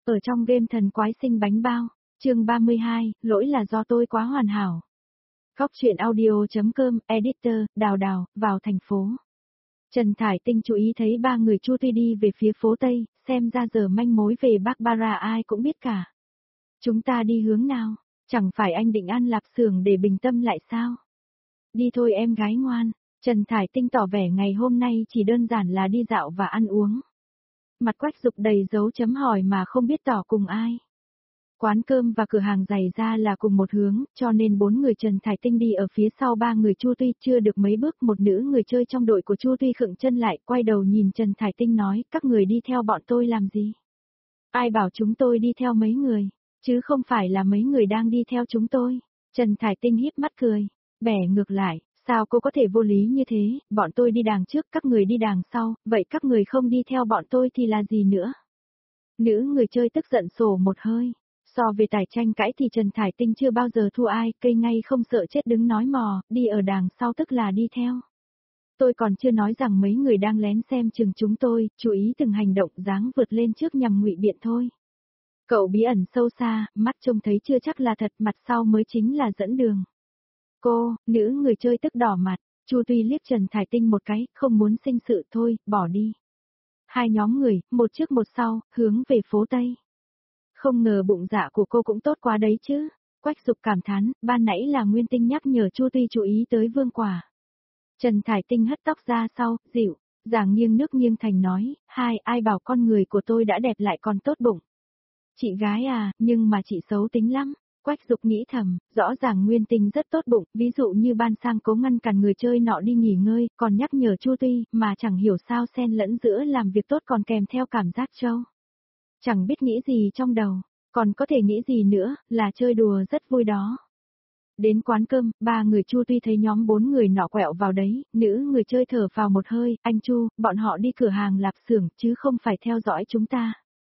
Ở trong game thần quái sinh bánh bao, chương 32, lỗi là do tôi quá hoàn hảo. Góc truyện audio.com, editor, Đào Đào, vào thành phố. Trần Thải Tinh chú ý thấy ba người Chu Tuy đi về phía phố Tây, xem ra giờ manh mối về Barbara ai cũng biết cả. Chúng ta đi hướng nào? Chẳng phải anh định ăn lạp xưởng để bình tâm lại sao? Đi thôi em gái ngoan. Trần Thải Tinh tỏ vẻ ngày hôm nay chỉ đơn giản là đi dạo và ăn uống. Mặt Quách Dục đầy dấu chấm hỏi mà không biết tỏ cùng ai. Quán cơm và cửa hàng giày da là cùng một hướng, cho nên bốn người Trần Thải Tinh đi ở phía sau ba người Chu Tuy. Chưa được mấy bước, một nữ người chơi trong đội của Chu Tuy khựng chân lại, quay đầu nhìn Trần Thải Tinh nói, các người đi theo bọn tôi làm gì? Ai bảo chúng tôi đi theo mấy người, chứ không phải là mấy người đang đi theo chúng tôi. Trần Thải Tinh híp mắt cười, bẻ ngược lại. Sao cô có thể vô lý như thế, bọn tôi đi đằng trước, các người đi đằng sau, vậy các người không đi theo bọn tôi thì là gì nữa? Nữ người chơi tức giận sổ một hơi. So về tài tranh cãi thì Trần Thải Tinh chưa bao giờ thua ai, cây ngay không sợ chết đứng nói mò, đi ở đằng sau tức là đi theo. Tôi còn chưa nói rằng mấy người đang lén xem chừng chúng tôi, chú ý từng hành động dáng vượt lên trước nhằm ngụy biện thôi. Cậu bí ẩn sâu xa, mắt trông thấy chưa chắc là thật, mặt sau mới chính là dẫn đường. Cô, nữ người chơi tức đỏ mặt, Chu Tuy liếc Trần Thải Tinh một cái, không muốn sinh sự thôi, bỏ đi. Hai nhóm người, một trước một sau, hướng về phố Tây. Không ngờ bụng dạ của cô cũng tốt quá đấy chứ. Quách Dục cảm thán, ban nãy là Nguyên Tinh nhắc nhở Chu Tuy chú ý tới Vương Quả. Trần Thải Tinh hất tóc ra sau, dịu, dàng nghiêng nước nghiêng thành nói, ai bảo con người của tôi đã đẹp lại còn tốt bụng. Chị gái à, nhưng mà chị xấu tính lắm. Quách Dục nghĩ thầm, rõ ràng Nguyên Tinh rất tốt bụng, ví dụ như ban sang cố ngăn cản người chơi nọ đi nghỉ ngơi, còn nhắc nhở Chu Tuy, mà chẳng hiểu sao xen lẫn giữa làm việc tốt còn kèm theo cảm giác trâu. Chẳng biết nghĩ gì trong đầu, còn có thể nghĩ gì nữa, là chơi đùa rất vui đó. Đến quán cơm, ba người Chu Tuy thấy nhóm bốn người nọ quẹo vào đấy, nữ người chơi thở phào một hơi, anh Chu, bọn họ đi cửa hàng lạp xưởng chứ không phải theo dõi chúng ta.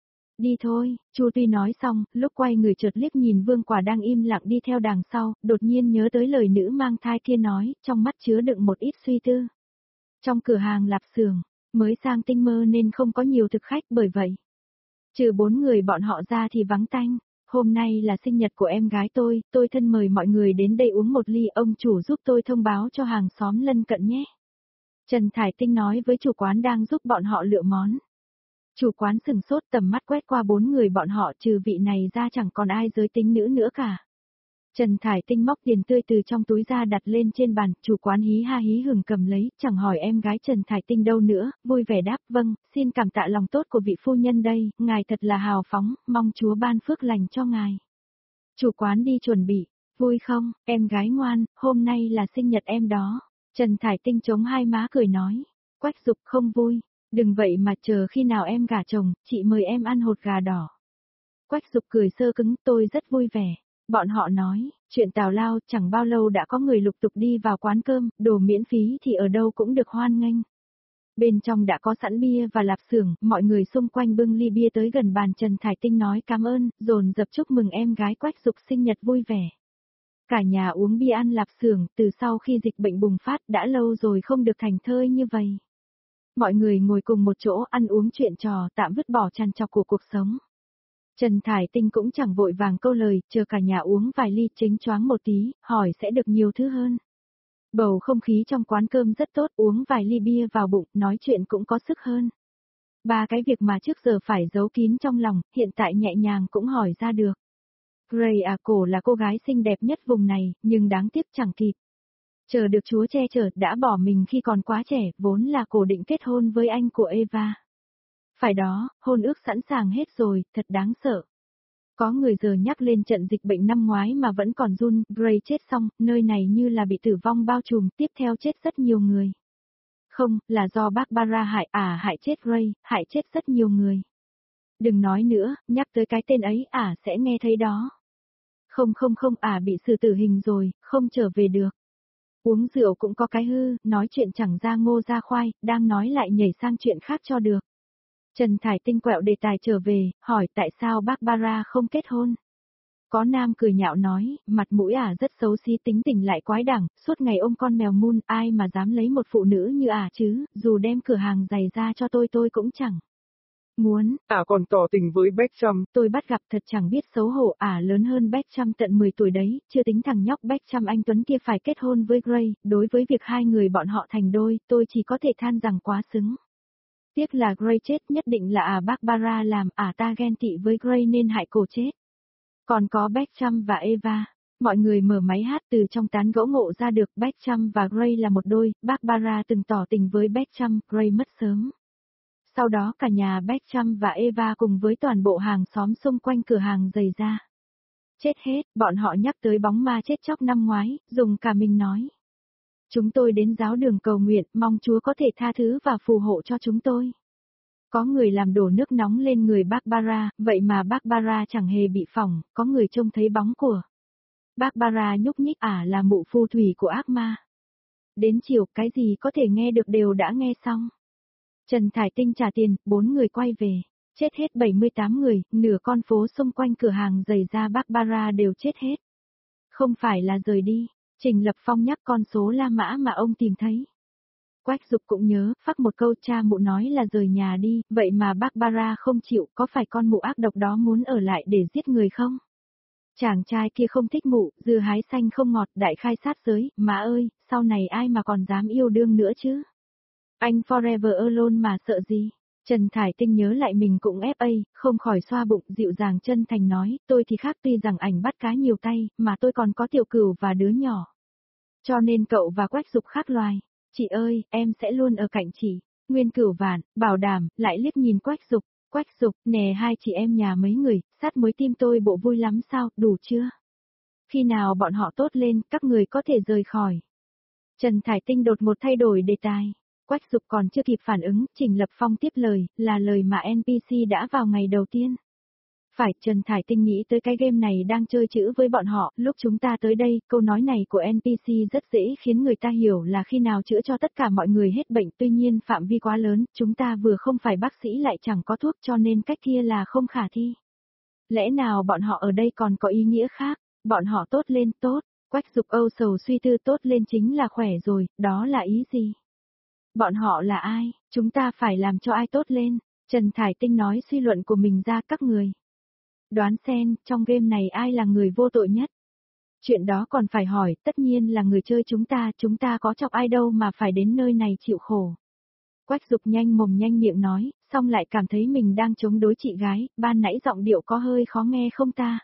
Đi thôi, Chu Tuy nói xong, lúc quay người chợt liếc nhìn Vương Quả đang im lặng đi theo đằng sau, đột nhiên nhớ tới lời nữ mang thai kia nói, trong mắt chứa đựng một ít suy tư. Trong cửa hàng lạp xưởng, mới sang Tinh Mơ nên không có nhiều thực khách, bởi vậy trừ bốn người bọn họ ra thì vắng tanh. Hôm nay là sinh nhật của em gái tôi thân mời mọi người đến đây uống một ly, ông chủ giúp tôi thông báo cho hàng xóm lân cận nhé. Trần Thải Tinh nói với chủ quán đang giúp bọn họ lựa món. Chủ quán sừng sốt, tầm mắt quét qua bốn người bọn họ, trừ vị này ra chẳng còn ai giới tính nữ nữa cả. Trần Thải Tinh móc tiền tươi từ trong túi ra đặt lên trên bàn, chủ quán hí ha hí hửng cầm lấy, chẳng hỏi em gái Trần Thải Tinh đâu nữa, vui vẻ đáp, vâng, xin cảm tạ lòng tốt của vị phu nhân đây, ngài thật là hào phóng, mong Chúa ban phước lành cho ngài. Chủ quán đi chuẩn bị, vui không, em gái ngoan, hôm nay là sinh nhật em đó. Trần Thải Tinh chống hai má cười nói, Quách Dục không vui, đừng vậy mà chờ khi nào em gả chồng, chị mời em ăn hột gà đỏ. Quách Dục cười sơ cứng, tôi rất vui vẻ. Bọn họ nói, chuyện tào lao, chẳng bao lâu đã có người lục tục đi vào quán cơm, đồ miễn phí thì ở đâu cũng được hoan nghênh. Bên trong đã có sẵn bia và lạp xưởng, mọi người xung quanh bưng ly bia tới gần bàn. Trần Thải Tinh nói cảm ơn, dồn dập chúc mừng em gái Quách Dục sinh nhật vui vẻ. Cả nhà uống bia ăn lạp xưởng, từ sau khi dịch bệnh bùng phát đã lâu rồi không được thành thơi như vậy. Mọi người ngồi cùng một chỗ ăn uống chuyện trò, tạm vứt bỏ trằn trọc của cuộc sống. Trần Thải Tinh cũng chẳng vội vàng câu lời, chờ cả nhà uống vài ly chênh choáng một tí, hỏi sẽ được nhiều thứ hơn. Bầu không khí trong quán cơm rất tốt, uống vài ly bia vào bụng, nói chuyện cũng có sức hơn. Ba cái việc mà trước giờ phải giấu kín trong lòng, hiện tại nhẹ nhàng cũng hỏi ra được. Gray à, cổ là cô gái xinh đẹp nhất vùng này, nhưng đáng tiếc chẳng kịp. Chờ được Chúa che chở, đã bỏ mình khi còn quá trẻ, vốn là cổ định kết hôn với anh của Eva. Phải đó, hôn ước sẵn sàng hết rồi, thật đáng sợ. Có người giờ nhắc lên trận dịch bệnh năm ngoái mà vẫn còn run, Gray chết xong, nơi này như là bị tử vong bao trùm, tiếp theo chết rất nhiều người. Không, là do Barbara hại chết Gray, hại chết rất nhiều người. Đừng nói nữa, nhắc tới cái tên ấy sẽ nghe thấy đó. Không, bị xử tử hình rồi, không trở về được. Uống rượu cũng có cái hư, nói chuyện chẳng ra ngô ra khoai, đang nói lại nhảy sang chuyện khác cho được. Trần Thải Tinh quẹo đề tài trở về, hỏi tại sao Barbara không kết hôn. Có nam cười nhạo nói, mặt mũi rất xấu xí, tính tình lại quái đản, suốt ngày ôm con mèo mun, ai mà dám lấy một phụ nữ như chứ, dù đem cửa hàng giày ra cho tôi cũng chẳng. Muốn, Còn tỏ tình với Beckham. tôi bắt gặp thật chẳng biết xấu hổ, lớn hơn Beckham tận 10 tuổi đấy, chưa tính thằng nhóc Beckham anh Tuấn kia phải kết hôn với Gray, đối với việc hai người bọn họ thành đôi, tôi chỉ có thể than rằng quá xứng. Tiếc là Gray chết, nhất định là Barbara làm, ta ghen tị với Gray nên hại cổ chết. Còn có Beckham và Eva. Mọi người mở máy hát từ trong tán gẫu ngộ ra được Beckham và Gray là một đôi, Barbara từng tỏ tình với Beckham, Gray mất sớm. Sau đó cả nhà Beckham và Eva cùng với toàn bộ hàng xóm xung quanh cửa hàng giày da. Chết hết, bọn họ nhắc tới bóng ma chết chóc năm ngoái, dùng cả mình nói. Chúng tôi đến giáo đường cầu nguyện, mong Chúa có thể tha thứ và phù hộ cho chúng tôi. Có người làm đổ nước nóng lên người Barbara, vậy mà Barbara chẳng hề bị phỏng, có người trông thấy bóng của Barbara nhúc nhích, là mụ phù thủy của ác ma. Đến chiều, cái gì có thể nghe được đều đã nghe xong. Trần Thải Tinh trả tiền, 4 người quay về. Chết hết 78 người, nửa con phố xung quanh cửa hàng giày da Barbara đều chết hết. Không phải là rời đi, Trình Lập Phong nhắc con số La Mã mà ông tìm thấy. Quách Dục cũng nhớ, phắc một câu cha mụ nói là rời nhà đi, vậy mà Barbara không chịu, có phải con mụ ác độc đó muốn ở lại để giết người không? Chàng trai kia không thích mụ, dưa hái xanh không ngọt, đại khai sát giới, má ơi, sau này ai mà còn dám yêu đương nữa chứ? Anh forever alone mà sợ gì? Trần Thải Tinh nhớ lại mình cũng FA, không khỏi xoa bụng, dịu dàng chân thành nói, tôi thì khác, tuy rằng ảnh bắt cá nhiều tay, mà tôi còn có Tiểu Cửu và đứa nhỏ. Cho nên cậu và Quách Dục khác loài. Chị ơi, em sẽ luôn ở cạnh chị. Nguyên Cửu Vạn, bảo đảm, lại liếc nhìn Quách Dục. Quách Dục, nè hai chị em nhà mấy người, sát mối tim tôi bộ vui lắm sao, đủ chưa? Khi nào bọn họ tốt lên, các người có thể rời khỏi. Trần Thải Tinh đột một thay đổi đề tài. Quách Dục còn chưa kịp phản ứng, Trình Lập Phong tiếp lời, là lời mà NPC đã vào ngày đầu tiên. Phải, Trần Thải Tinh nghĩ tới cái game này đang chơi chữ với bọn họ, lúc chúng ta tới đây, câu nói này của NPC rất dễ khiến người ta hiểu là khi nào chữa cho tất cả mọi người hết bệnh, tuy nhiên phạm vi quá lớn, chúng ta vừa không phải bác sĩ lại chẳng có thuốc cho nên cách kia là không khả thi. Lẽ nào bọn họ ở đây còn có ý nghĩa khác, bọn họ tốt lên tốt, Quách Dục âu sầu suy tư tốt lên chính là khỏe rồi, đó là ý gì? Bọn họ là ai, chúng ta phải làm cho ai tốt lên, Trần Thải Tinh nói suy luận của mình ra các người. Đoán xem, trong game này ai là người vô tội nhất? Chuyện đó còn phải hỏi, tất nhiên là người chơi chúng ta có chọc ai đâu mà phải đến nơi này chịu khổ. Quách Dục nhanh mồm nhanh miệng nói, xong lại cảm thấy mình đang chống đối chị gái, ban nãy giọng điệu có hơi khó nghe không ta?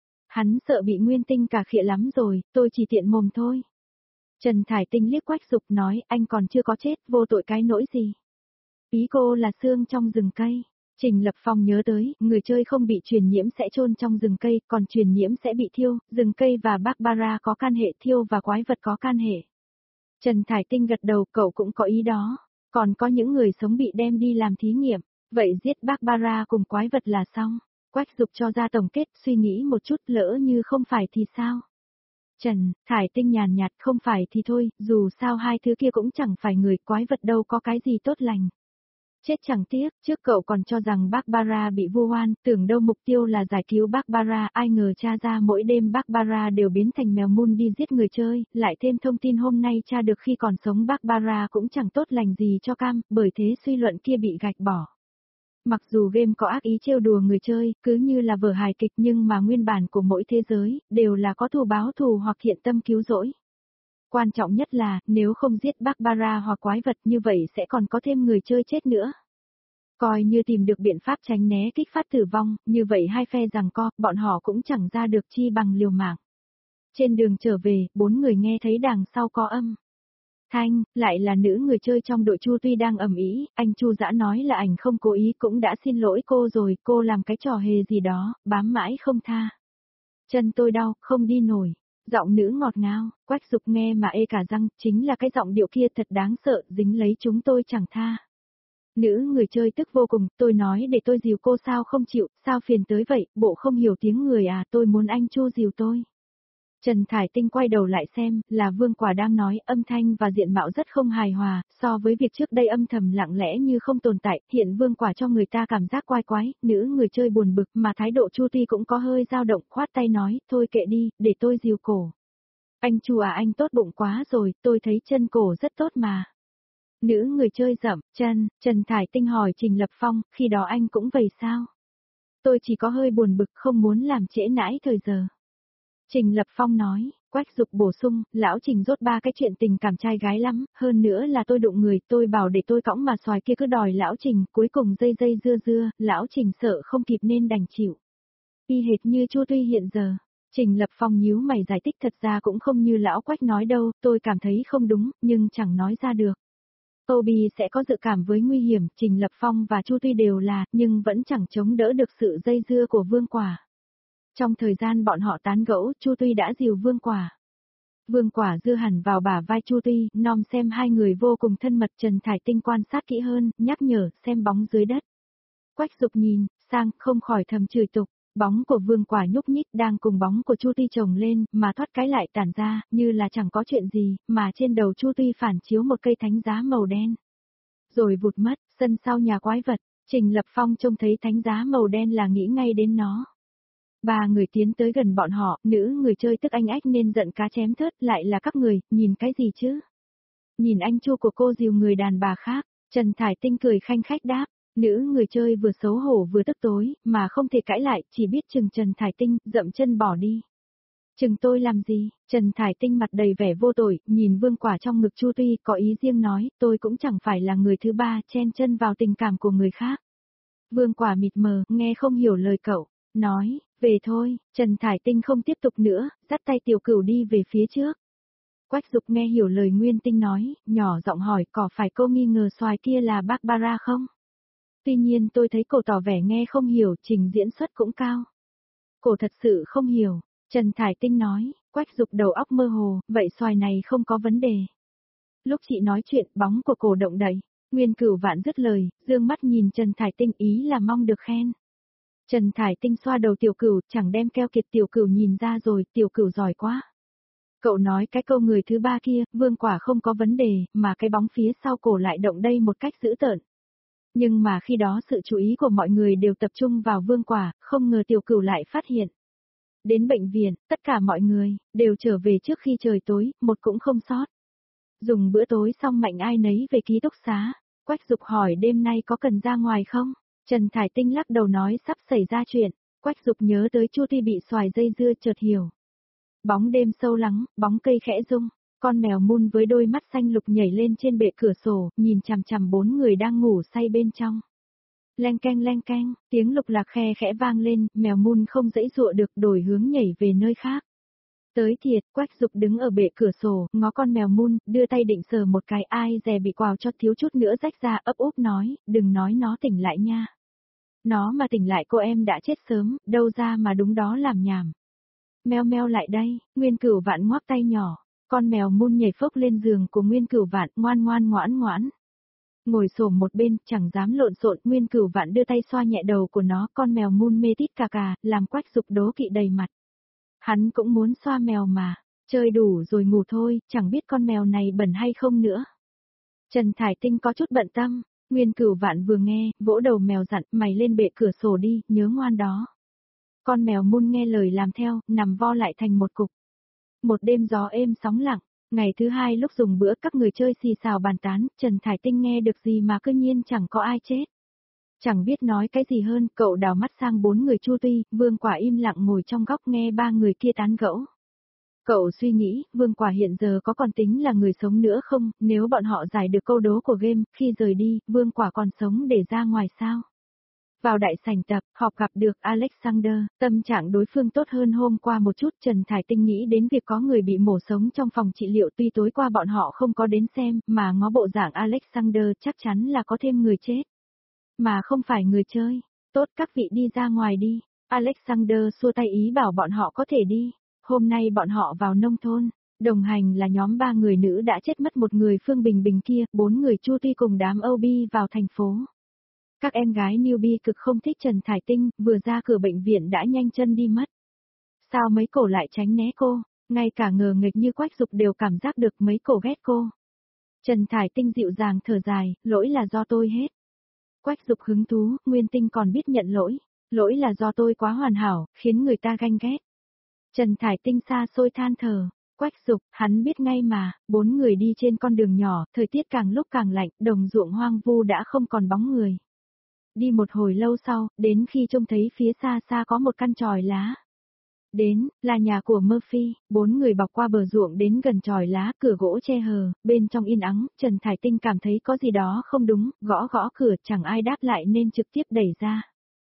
Hắn sợ bị Nguyên Tinh cà khịa lắm rồi, tôi chỉ tiện mồm thôi. Trần Thải Tinh liếc Quách Dục nói, anh còn chưa có chết, vô tội cái nỗi gì? Ý cô là xương trong rừng cây. Trình Lập Phong nhớ tới, người chơi không bị truyền nhiễm sẽ chôn trong rừng cây, còn truyền nhiễm sẽ bị thiêu, rừng cây và Barbara có can hệ, thiêu và quái vật có can hệ. Trần Thải Tinh gật đầu, cậu cũng có ý đó. Còn có những người sống bị đem đi làm thí nghiệm, vậy giết Barbara cùng quái vật là xong. Quách Dục cho ra tổng kết, suy nghĩ một chút, lỡ như không phải thì sao? Trần Thải Tinh nhàn nhạt, không phải thì thôi, dù sao hai thứ kia cũng chẳng phải người, quái vật đâu có cái gì tốt lành. Chết chẳng tiếc, trước cậu còn cho rằng Barbara bị vu oan, tưởng đâu mục tiêu là giải cứu Barbara, ai ngờ tra ra mỗi đêm Barbara đều biến thành mèo mun đi giết người chơi, lại thêm thông tin hôm nay tra được khi còn sống Barbara cũng chẳng tốt lành gì cho cam, bởi thế suy luận kia bị gạch bỏ. Mặc dù game có ác ý trêu đùa người chơi, cứ như là vở hài kịch nhưng mà nguyên bản của mỗi thế giới, đều là có thù báo thù hoặc thiện tâm cứu rỗi. Quan trọng nhất là, nếu không giết Barbara hoặc quái vật như vậy sẽ còn có thêm người chơi chết nữa. Coi như tìm được biện pháp tránh né kích phát tử vong, như vậy hai phe giằng co, bọn họ cũng chẳng ra được chi bằng liều mạng. Trên đường trở về, 4 người nghe thấy đằng sau có âm thanh, lại là nữ người chơi trong đội Chu tuy đang ầm ĩ, anh Chu Dã nói là ảnh không cố ý cũng đã xin lỗi cô rồi, cô làm cái trò hề gì đó, bám mãi không tha. Chân tôi đau, không đi nổi. Giọng nữ ngọt ngào, Quách Dục nghe mà ê cả răng, chính là cái giọng điệu kia thật đáng sợ, dính lấy chúng tôi chẳng tha. Nữ người chơi tức vô cùng, tôi nói để tôi dìu cô sao không chịu, sao phiền tới vậy, bộ không hiểu tiếng người à, tôi muốn anh Chu dìu tôi. Trần Thải Tinh quay đầu lại xem, là Vương Quả đang nói, âm thanh và diện mạo rất không hài hòa, so với việc trước đây âm thầm lặng lẽ như không tồn tại, hiện Vương Quả cho người ta cảm giác quái quái, nữ người chơi buồn bực mà thái độ Chu Tuy cũng có hơi dao động, khoát tay nói, thôi kệ đi, để tôi dìu cổ. Anh Chu à, anh tốt bụng quá rồi, tôi thấy chân cổ rất tốt mà. Nữ người chơi dậm chân, Trần Thải Tinh hỏi Trình Lập Phong, khi đó anh cũng vậy sao? Tôi chỉ có hơi buồn bực không muốn làm trễ nãi thời giờ. Trình Lập Phong nói, Quách Dục bổ sung, lão Trình rốt ba cái chuyện tình cảm trai gái lắm, hơn nữa là tôi đụng người, tôi bảo để tôi cõng mà xoài kia cứ đòi lão Trình, cuối cùng dây dây dưa dưa, lão Trình sợ không kịp nên đành chịu. Y hệt như Chu Tuy hiện giờ. Trình Lập Phong nhíu mày giải thích thật ra cũng không như lão Quách nói đâu, tôi cảm thấy không đúng, nhưng chẳng nói ra được. Toby sẽ có dự cảm với nguy hiểm, Trình Lập Phong và Chu Tuy đều là, nhưng vẫn chẳng chống đỡ được sự dây dưa của Vương Quả. Trong thời gian bọn họ tán gẫu, Chu Tuy đã dìu Vương Quả. Vương Quả dưa hẳn vào bả vai Chu Tuy, nom xem hai người vô cùng thân mật. Trần Thải Tinh quan sát kỹ hơn, nhắc nhở xem bóng dưới đất. Quách Dục nhìn sang, không khỏi thầm chửi tục. Bóng của Vương Quả nhúc nhích đang cùng bóng của Chu Tuy chồng lên, mà thoát cái lại tản ra, như là chẳng có chuyện gì, mà trên đầu Chu Tuy phản chiếu một cây thánh giá màu đen. Rồi vụt mất, sân sau nhà quái vật, Trình Lập Phong trông thấy thánh giá màu đen là nghĩ ngay đến nó. Ba người tiến tới gần bọn họ, nữ người chơi tức anh ách nên giận cá chém thớt, lại là các người, nhìn cái gì chứ? Nhìn anh Chu của cô dìu người đàn bà khác, Trần Thải Tinh cười khanh khách đáp. Nữ người chơi vừa xấu hổ vừa tức tối, mà không thể cãi lại, chỉ biết chừng Trần Thải Tinh, dậm chân bỏ đi. Chừng tôi làm gì? Trần Thải Tinh mặt đầy vẻ vô tội, nhìn Vương Quả trong ngực Chu Tuy, có ý riêng nói, tôi cũng chẳng phải là người thứ ba, chen chân vào tình cảm của người khác. Vương Quả mịt mờ, nghe không hiểu lời cậu, nói, về thôi. Trần Thải Tinh không tiếp tục nữa, dắt tay Tiểu Cửu đi về phía trước. Quách Dục nghe hiểu lời Nguyên Tinh nói, nhỏ giọng hỏi, có phải cô nghi ngờ xoài kia là Barbara không? Tuy nhiên tôi thấy cô tỏ vẻ nghe không hiểu, trình diễn xuất cũng cao. Cô thật sự không hiểu, Trần Thải Tinh nói. Quách Dục đầu óc mơ hồ, vậy xoài này không có vấn đề. Lúc chị nói chuyện, bóng của cô động đậy. Nguyên Cửu Vạn dứt lời, dương mắt nhìn Trần Thải Tinh, ý là mong được khen. Trần Thải Tinh xoa đầu Tiểu Cửu, chẳng đem keo kiệt. Tiểu Cửu nhìn ra rồi, Tiểu Cửu giỏi quá. Cậu nói cái câu người thứ ba kia, Vương Quả không có vấn đề, mà cái bóng phía sau cổ lại động đây một cách dữ tợn. Nhưng mà khi đó sự chú ý của mọi người đều tập trung vào Vương Quả, không ngờ Tiểu Cửu lại phát hiện. Đến bệnh viện, tất cả mọi người đều trở về trước khi trời tối, một cũng không sót. Dùng bữa tối xong mạnh ai nấy về ký túc xá. Quách Dục hỏi đêm nay có cần ra ngoài không? Trần Thải Tinh lắc đầu nói sắp xảy ra chuyện. Quách Dục nhớ tới Chu Tuy bị xoài dây dưa chợt hiểu. Bóng đêm sâu lắng, bóng cây khẽ rung. Con mèo mun với đôi mắt xanh lục nhảy lên trên bệ cửa sổ, nhìn chằm chằm bốn người đang ngủ say bên trong. Leng keng, tiếng lục lạc khe khẽ vang lên, mèo mun không dãy dụa được, đổi hướng nhảy về nơi khác. Tới thiệt, Quách Dục đứng ở bệ cửa sổ, ngó con mèo mun, đưa tay định sờ một cái, ai dè bị quào cho thiếu chút nữa rách ra, ấp úp nói, đừng nói nó tỉnh lại nha. Nó mà tỉnh lại cô em đã chết sớm, đâu ra mà đúng đó làm nhảm. Meo meo lại đây, Nguyên Cửu Vạn ngoắc tay nhỏ. Con mèo mun nhảy phốc lên giường của Nguyên Cửu Vạn, ngoan ngoãn. Ngồi xổm một bên, chẳng dám lộn xộn, Nguyên Cửu Vạn đưa tay xoa nhẹ đầu của nó, con mèo mun mê tít cà, làm Quách Dục đố kỵ đầy mặt. Hắn cũng muốn xoa mèo mà, chơi đủ rồi ngủ thôi, chẳng biết con mèo này bẩn hay không nữa. Trần Thải Tinh có chút bận tâm, Nguyên Cửu Vạn vừa nghe, vỗ đầu mèo dặn, mày lên bệ cửa sổ đi, nhớ ngoan đó. Con mèo mun nghe lời làm theo, nằm vo lại thành một cục. Một đêm gió êm sóng lặng, ngày thứ hai lúc dùng bữa các người chơi xì xào bàn tán, Trần Thải Tinh nghe được gì mà cứ nhiên chẳng có ai chết. Chẳng biết nói cái gì hơn, cậu đào mắt sang bốn người Chu Tuy, Vương Quả im lặng ngồi trong góc nghe ba người kia tán gẫu. Cậu suy nghĩ, Vương Quả hiện giờ có còn tính là người sống nữa không, nếu bọn họ giải được câu đố của game, khi rời đi, Vương Quả còn sống để ra ngoài sao? Vào đại sảnh tập, họp gặp được Alexander, tâm trạng đối phương tốt hơn hôm qua một chút. Trần Thải Tinh nghĩ đến việc có người bị mổ sống trong phòng trị liệu, tuy tối qua bọn họ không có đến xem, mà ngó bộ dạng Alexander chắc chắn là có thêm người chết. Mà không phải người chơi. Tốt, các vị đi ra ngoài đi. Alexander xua tay ý bảo bọn họ có thể đi. Hôm nay bọn họ vào nông thôn. Đồng hành là nhóm 3 người nữ đã chết mất một người Phương Bình Bình kia, 4 người Chu Tuy cùng đám OB vào thành phố. Các em gái newbie cực không thích Trần Thải Tinh, vừa ra cửa bệnh viện đã nhanh chân đi mất. Sao mấy cổ lại tránh né cô, ngay cả ngờ nghệch như Quách Dục đều cảm giác được mấy cổ ghét cô. Trần Thải Tinh dịu dàng thở dài, lỗi là do tôi hết. Quách Dục hứng thú, Nguyên Tinh còn biết nhận lỗi, lỗi là do tôi quá hoàn hảo, khiến người ta ganh ghét. Trần Thải Tinh xa xôi than thở, Quách Dục, hắn biết ngay mà, 4 người đi trên con đường nhỏ, thời tiết càng lúc càng lạnh, đồng ruộng hoang vu đã không còn bóng người. Đi một hồi lâu sau, đến khi trông thấy phía xa xa có một căn chòi lá. Đến, là nhà của Murphy, 4 người bọc qua bờ ruộng đến gần chòi lá, cửa gỗ che hờ, bên trong yên ắng, Trần Thải Tinh cảm thấy có gì đó không đúng, gõ gõ cửa chẳng ai đáp lại nên trực tiếp đẩy ra.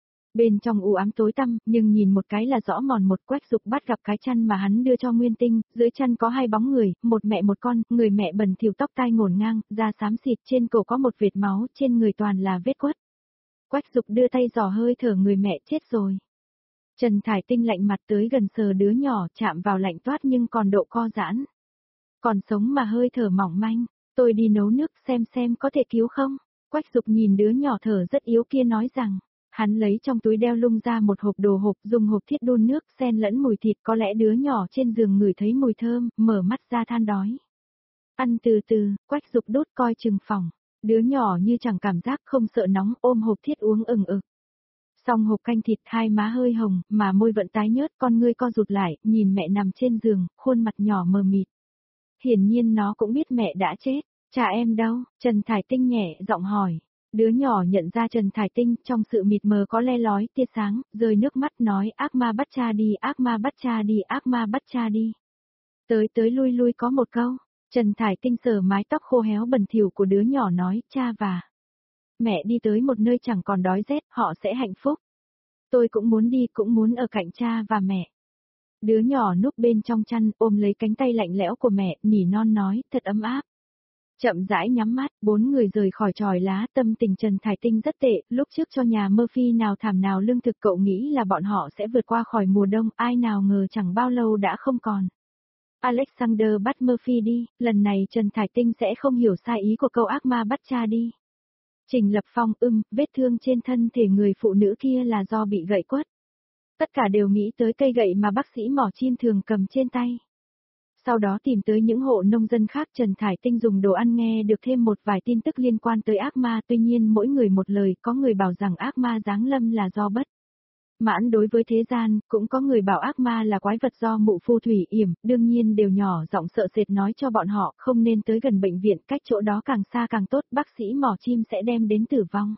Bên trong u ám tối tăm, nhưng nhìn một cái là rõ mòn một. Quách Dục bắt gặp cái chăn mà hắn đưa cho Nguyên Tinh, dưới chăn có 2 bóng người, một mẹ một con, người mẹ bẩn thỉu tóc tai ngổn ngang, da xám xịt, trên cổ có một vệt máu, trên người toàn là vết quất. Quách Dục đưa tay dò hơi thở người mẹ chết rồi. Trần Thải Tinh lạnh mặt tới gần sờ đứa nhỏ, chạm vào lạnh toát nhưng còn độ co giãn. Còn sống mà hơi thở mỏng manh, tôi đi nấu nước xem có thể cứu không? Quách Dục nhìn đứa nhỏ thở rất yếu kia nói rằng, hắn lấy trong túi đeo lung ra một hộp đồ hộp, dùng hộp thiết đun nước xen lẫn mùi thịt, có lẽ đứa nhỏ trên giường ngửi thấy mùi thơm, mở mắt ra than đói. Ăn từ từ, Quách Dục đốt coi chừng phòng. Đứa nhỏ như chẳng cảm giác không sợ nóng, ôm hộp thiết uống ừng ực. Xong hộp canh thịt, 2 má hơi hồng, mà môi vẫn tái nhớt, con ngươi co rụt lại, nhìn mẹ nằm trên giường, khuôn mặt nhỏ mờ mịt. Hiển nhiên nó cũng biết mẹ đã chết. Cha em đâu? Trần Thải Tinh nhẹ giọng hỏi. Đứa nhỏ nhận ra Trần Thải Tinh, trong sự mịt mờ có le lói tia sáng, rơi nước mắt nói ác ma bắt cha đi, ác ma bắt cha đi, ác ma bắt cha đi. Tới lui lui có một câu. Trần Thải Tinh sờ mái tóc khô héo bẩn thỉu của đứa nhỏ nói, cha và mẹ đi tới một nơi chẳng còn đói rét, họ sẽ hạnh phúc. Tôi cũng muốn đi, cũng muốn ở cạnh cha và mẹ. Đứa nhỏ núp bên trong chăn, ôm lấy cánh tay lạnh lẽo của mẹ, nỉ non nói, thật ấm áp. Chậm rãi nhắm mắt, 4 người rời khỏi chòi lá, tâm tình Trần Thải Tinh rất tệ, lúc trước cho nhà Murphy nào thảm nào lương thực cậu nghĩ là bọn họ sẽ vượt qua khỏi mùa đông, ai nào ngờ chẳng bao lâu đã không còn. Alexander bắt Murphy đi, lần này Trần Thải Tinh sẽ không hiểu sai ý của câu ác ma bắt cha đi. Trình Lập Phong vết thương trên thân thể người phụ nữ kia là do bị gậy quất. Tất cả đều nghĩ tới cây gậy mà bác sĩ mỏ chim thường cầm trên tay. Sau đó tìm tới những hộ nông dân khác. Trần Thải Tinh dùng đồ ăn nghe được thêm một vài tin tức liên quan tới ác ma, tuy nhiên mỗi người một lời, có người bảo rằng ác ma giáng lâm là do bất mãn đối với thế gian, cũng có người bảo ác ma là quái vật do mụ phù thủy yểm, đương nhiên đều nhỏ giọng sợ sệt nói cho bọn họ không nên tới gần bệnh viện, cách chỗ đó càng xa càng tốt, bác sĩ mỏ chim sẽ đem đến tử vong.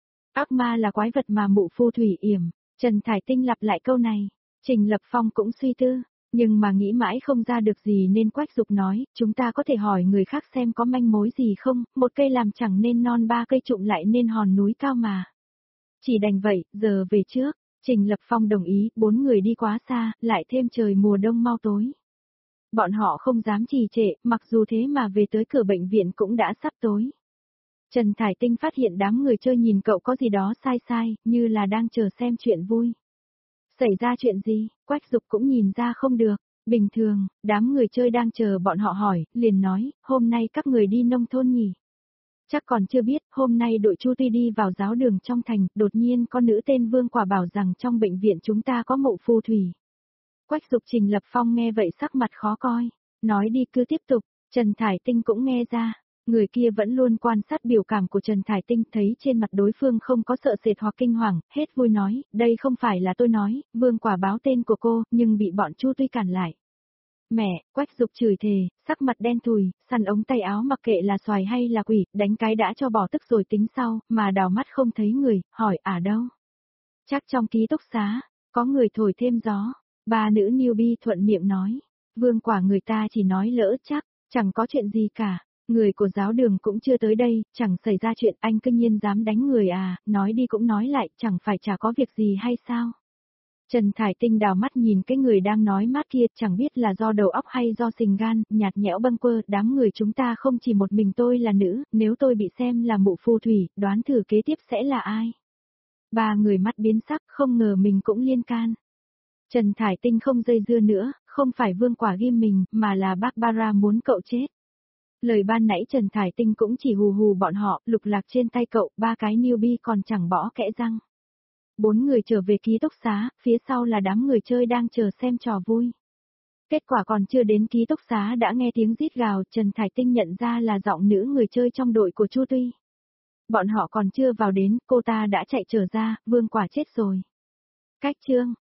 Ác ma là quái vật mà mụ phù thủy yểm, Trần Thải Tinh lặp lại câu này, Trình Lập Phong cũng suy tư, nhưng mà nghĩ mãi không ra được gì nên Quách Dục nói, chúng ta có thể hỏi người khác xem có manh mối gì không, một cây làm chẳng nên non, 3 cây trụm lại nên hòn núi cao mà. Chỉ đành vậy, giờ về trước. Trình Lập Phong đồng ý, 4 người đi quá xa, lại thêm trời mùa đông mau tối. Bọn họ không dám trì trệ, mặc dù thế mà về tới cửa bệnh viện cũng đã sắp tối. Trần Thải Tinh phát hiện đám người chơi nhìn cậu có gì đó sai sai, như là đang chờ xem chuyện vui. Xảy ra chuyện gì, Quách Dục cũng nhìn ra không được. Bình thường, đám người chơi đang chờ bọn họ hỏi, liền nói, hôm nay các người đi nông thôn nhỉ? Chắc còn chưa biết, hôm nay đội Chu Tuy đi vào giáo đường trong thành, đột nhiên con nữ tên Vương Quả bảo rằng trong bệnh viện chúng ta có mộ phù thủy. Quách Dục Trình Lập Phong nghe vậy sắc mặt khó coi, nói đi cứ tiếp tục, Trần Thải Tinh cũng nghe ra, người kia vẫn luôn quan sát biểu cảm của Trần Thải Tinh, thấy trên mặt đối phương không có sợ sệt hoặc kinh hoàng, hết vui nói, đây không phải là tôi nói, Vương Quả báo tên của cô, nhưng bị bọn Chu Tuy cản lại. Mẹ, Quách Dục chửi thề, sắc mặt đen thùi, săn ống tay áo mặc kệ là xoài hay là quỷ, đánh cái đã cho bỏ tức rồi tính sau, mà đào mắt không thấy người, hỏi đâu? Chắc trong ký túc xá, có người thổi thêm gió, 3 nữ newbie thuận miệng nói, Vương Quả người ta chỉ nói lỡ chắc, chẳng có chuyện gì cả, người của giáo đường cũng chưa tới đây, chẳng xảy ra chuyện, anh cứ nhiên dám đánh người à, nói đi cũng nói lại, chẳng phải chả có việc gì hay sao? Trần Thải Tinh đào mắt nhìn cái người đang nói mát kia, chẳng biết là do đầu óc hay do sình gan, nhạt nhẽo bâng quơ, đám người chúng ta không chỉ một mình tôi là nữ, nếu tôi bị xem là mụ phù thủy, đoán thử kế tiếp sẽ là ai? 3 người mắt biến sắc, không ngờ mình cũng liên can. Trần Thải Tinh không dây dưa nữa, không phải Vương Quả ghim mình, mà là Barbara muốn cậu chết. Lời ban nãy Trần Thải Tinh cũng chỉ hù hù bọn họ, lục lạc trên tay cậu, 3 cái newbie còn chẳng bỏ kẽ răng. 4 người trở về ký túc xá, phía sau là đám người chơi đang chờ xem trò vui. Kết quả còn chưa đến ký túc xá đã nghe tiếng rít gào, Trần Thải Tinh nhận ra là giọng nữ người chơi trong đội của Chu Tuy. Bọn họ còn chưa vào đến, cô ta đã chạy trở ra, Vương Quả chết rồi. Cách chương